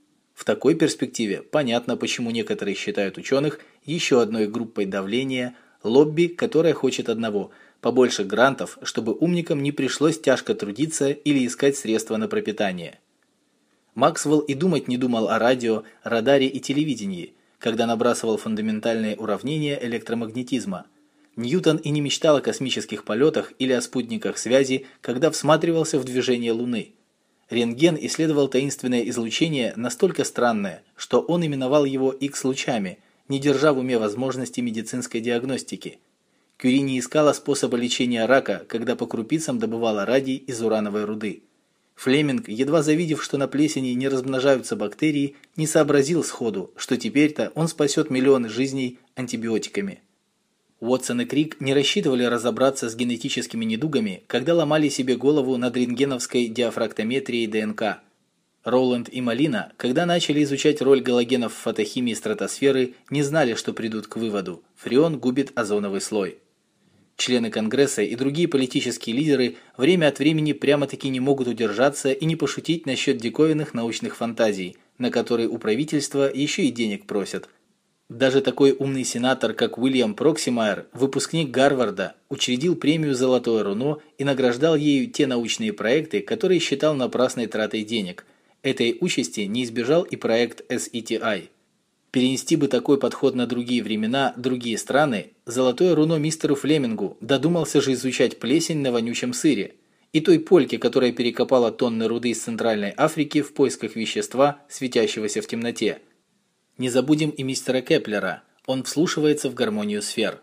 В такой перспективе понятно, почему некоторые считают ученых еще одной группой давления, лобби, которая хочет одного – побольше грантов, чтобы умникам не пришлось тяжко трудиться или искать средства на пропитание. Максвелл и думать не думал о радио, радаре и телевидении, когда набрасывал фундаментальные уравнения электромагнетизма. Ньютон и не мечтал о космических полетах или о спутниках связи, когда всматривался в движение Луны. Рентген исследовал таинственное излучение настолько странное, что он именовал его Икс-лучами, не держа в уме возможности медицинской диагностики. Кюри не искала способа лечения рака, когда по крупицам добывала радий из урановой руды. Флеминг, едва завидев, что на плесени не размножаются бактерии, не сообразил сходу, что теперь-то он спасет миллионы жизней антибиотиками. Уотсон и Крик не рассчитывали разобраться с генетическими недугами, когда ломали себе голову над рентгеновской диафрактометрией ДНК. Роланд и Малина, когда начали изучать роль галогенов в фотохимии стратосферы, не знали, что придут к выводу – фреон губит озоновый слой. Члены Конгресса и другие политические лидеры время от времени прямо-таки не могут удержаться и не пошутить насчет диковинных научных фантазий, на которые у правительства еще и денег просят. Даже такой умный сенатор, как Уильям Проксимайер, выпускник Гарварда, учредил премию «Золотое руно» и награждал ею те научные проекты, которые считал напрасной тратой денег. Этой участи не избежал и проект эс и ти ай. Перенести бы такой подход на другие времена, другие страны, золотое руно мистеру Флемингу, додумался же изучать плесень на вонючем сыре, и той польке, которая перекопала тонны руды из Центральной Африки в поисках вещества, светящегося в темноте. Не забудем и мистера Кеплера, он вслушивается в гармонию сфер.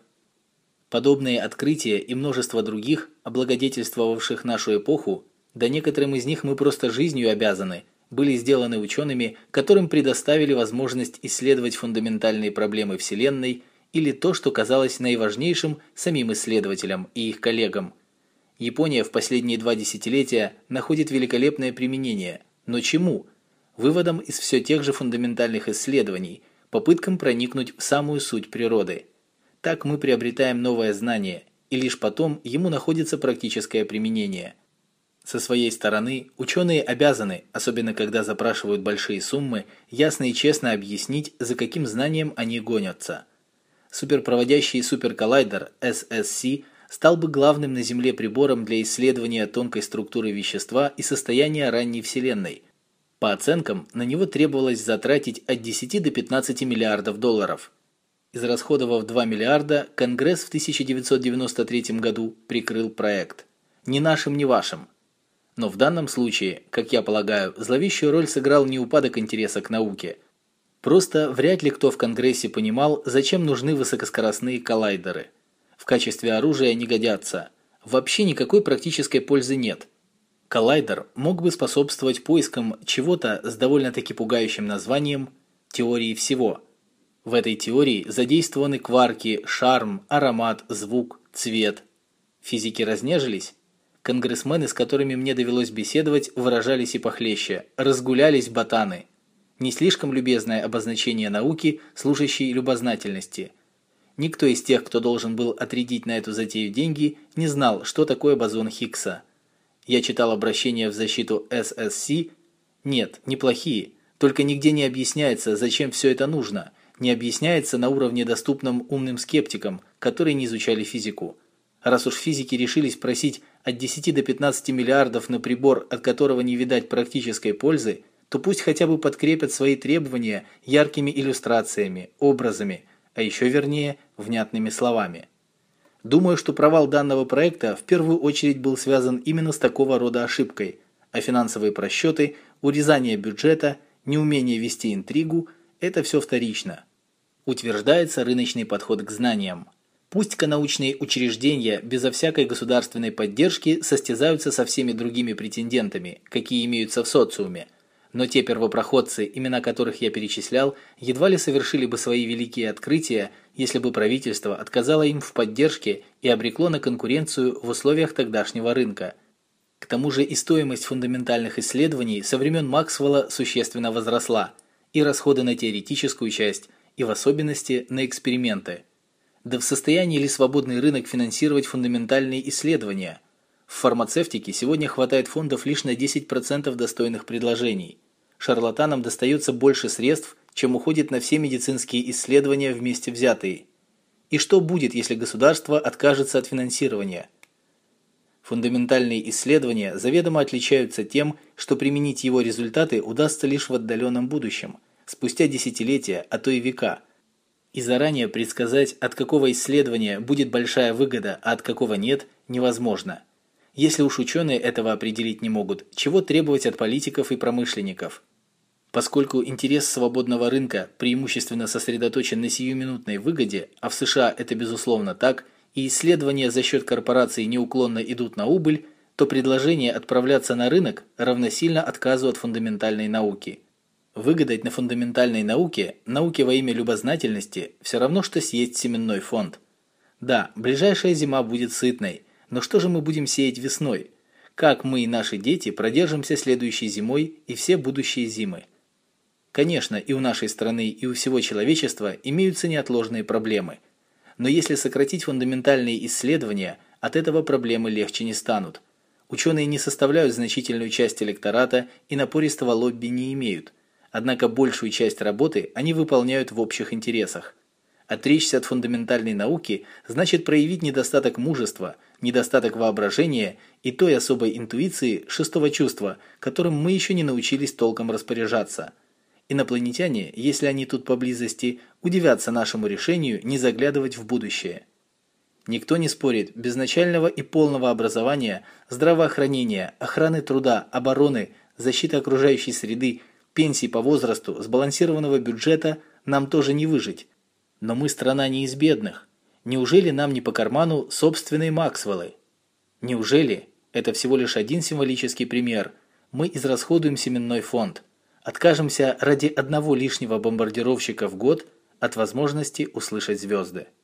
Подобные открытия и множество других, облагодетельствовавших нашу эпоху, да некоторым из них мы просто жизнью обязаны, были сделаны учеными, которым предоставили возможность исследовать фундаментальные проблемы Вселенной или то, что казалось наиважнейшим самим исследователям и их коллегам. Япония в последние два десятилетия находит великолепное применение. Но чему? Выводом из все тех же фундаментальных исследований, попыткам проникнуть в самую суть природы. Так мы приобретаем новое знание, и лишь потом ему находится практическое применение. Со своей стороны, ученые обязаны, особенно когда запрашивают большие суммы, ясно и честно объяснить, за каким знанием они гонятся. Суперпроводящий суперколлайдер эс эс си стал бы главным на Земле прибором для исследования тонкой структуры вещества и состояния ранней Вселенной. По оценкам, на него требовалось затратить от десяти до пятнадцати миллиардов долларов. Израсходовав два миллиарда, Конгресс в тысяча девятьсот девяносто третьем году прикрыл проект. Ни нашим, ни вашим. Но в данном случае, как я полагаю, зловещую роль сыграл не упадок интереса к науке. Просто вряд ли кто в Конгрессе понимал, зачем нужны высокоскоростные коллайдеры. В качестве оружия не годятся. Вообще никакой практической пользы нет. Коллайдер мог бы способствовать поискам чего-то с довольно-таки пугающим названием «теории всего». В этой теории задействованы кварки, шарм, аромат, звук, цвет. Физики разнежились? Конгрессмены, с которыми мне довелось беседовать, выражались и похлеще. Разгулялись ботаны. Не слишком любезное обозначение науки, служащей любознательности. Никто из тех, кто должен был отрядить на эту затею деньги, не знал, что такое бозон Хиггса. Я читал обращения в защиту эс эс си. Нет, неплохие. Только нигде не объясняется, зачем все это нужно. Не объясняется на уровне, доступном умным скептикам, которые не изучали физику. Раз уж физики решились просить от десяти до пятнадцати миллиардов на прибор, от которого не видать практической пользы, то пусть хотя бы подкрепят свои требования яркими иллюстрациями, образами, а еще вернее, внятными словами. Думаю, что провал данного проекта в первую очередь был связан именно с такого рода ошибкой, а финансовые просчеты, урезание бюджета, неумение вести интригу – это все вторично. Утверждается рыночный подход к знаниям. Пусть-ка научные учреждения безо всякой государственной поддержки состязаются со всеми другими претендентами, какие имеются в социуме, но те первопроходцы, имена которых я перечислял, едва ли совершили бы свои великие открытия, если бы правительство отказало им в поддержке и обрекло на конкуренцию в условиях тогдашнего рынка. К тому же и стоимость фундаментальных исследований со времен Максвелла существенно возросла, и расходы на теоретическую часть, и в особенности на эксперименты. Да в состоянии ли свободный рынок финансировать фундаментальные исследования? В фармацевтике сегодня хватает фондов лишь на десять процентов достойных предложений. Шарлатанам достается больше средств, чем уходит на все медицинские исследования вместе взятые. И что будет, если государство откажется от финансирования? Фундаментальные исследования заведомо отличаются тем, что применить его результаты удастся лишь в отдаленном будущем, спустя десятилетия, а то и века. И заранее предсказать, от какого исследования будет большая выгода, а от какого нет, невозможно. Если уж ученые этого определить не могут, чего требовать от политиков и промышленников? Поскольку интерес свободного рынка преимущественно сосредоточен на сиюминутной выгоде, а в США это безусловно так, и исследования за счет корпораций неуклонно идут на убыль, то предложение отправляться на рынок равносильно отказу от фундаментальной науки. Выгадать на фундаментальной науке, науке во имя любознательности, все равно, что съесть семенной фонд. Да, ближайшая зима будет сытной, но что же мы будем сеять весной? Как мы и наши дети продержимся следующей зимой и все будущие зимы? Конечно, и у нашей страны, и у всего человечества имеются неотложные проблемы. Но если сократить фундаментальные исследования, от этого проблемы легче не станут. Ученые не составляют значительную часть электората и напористого лобби не имеют. Однако большую часть работы они выполняют в общих интересах. Отречься от фундаментальной науки значит проявить недостаток мужества, недостаток воображения и той особой интуиции шестого чувства, которым мы еще не научились толком распоряжаться. Инопланетяне, если они тут поблизости, удивятся нашему решению не заглядывать в будущее. Никто не спорит, без начального и полного образования, здравоохранения, охраны труда, обороны, защиты окружающей среды, пенсий по возрасту, сбалансированного бюджета нам тоже не выжить. Но мы страна не из бедных. Неужели нам не по карману собственные Максвеллы? Неужели, это всего лишь один символический пример, мы израсходуем семенной фонд, откажемся ради одного лишнего бомбардировщика в год от возможности услышать звезды?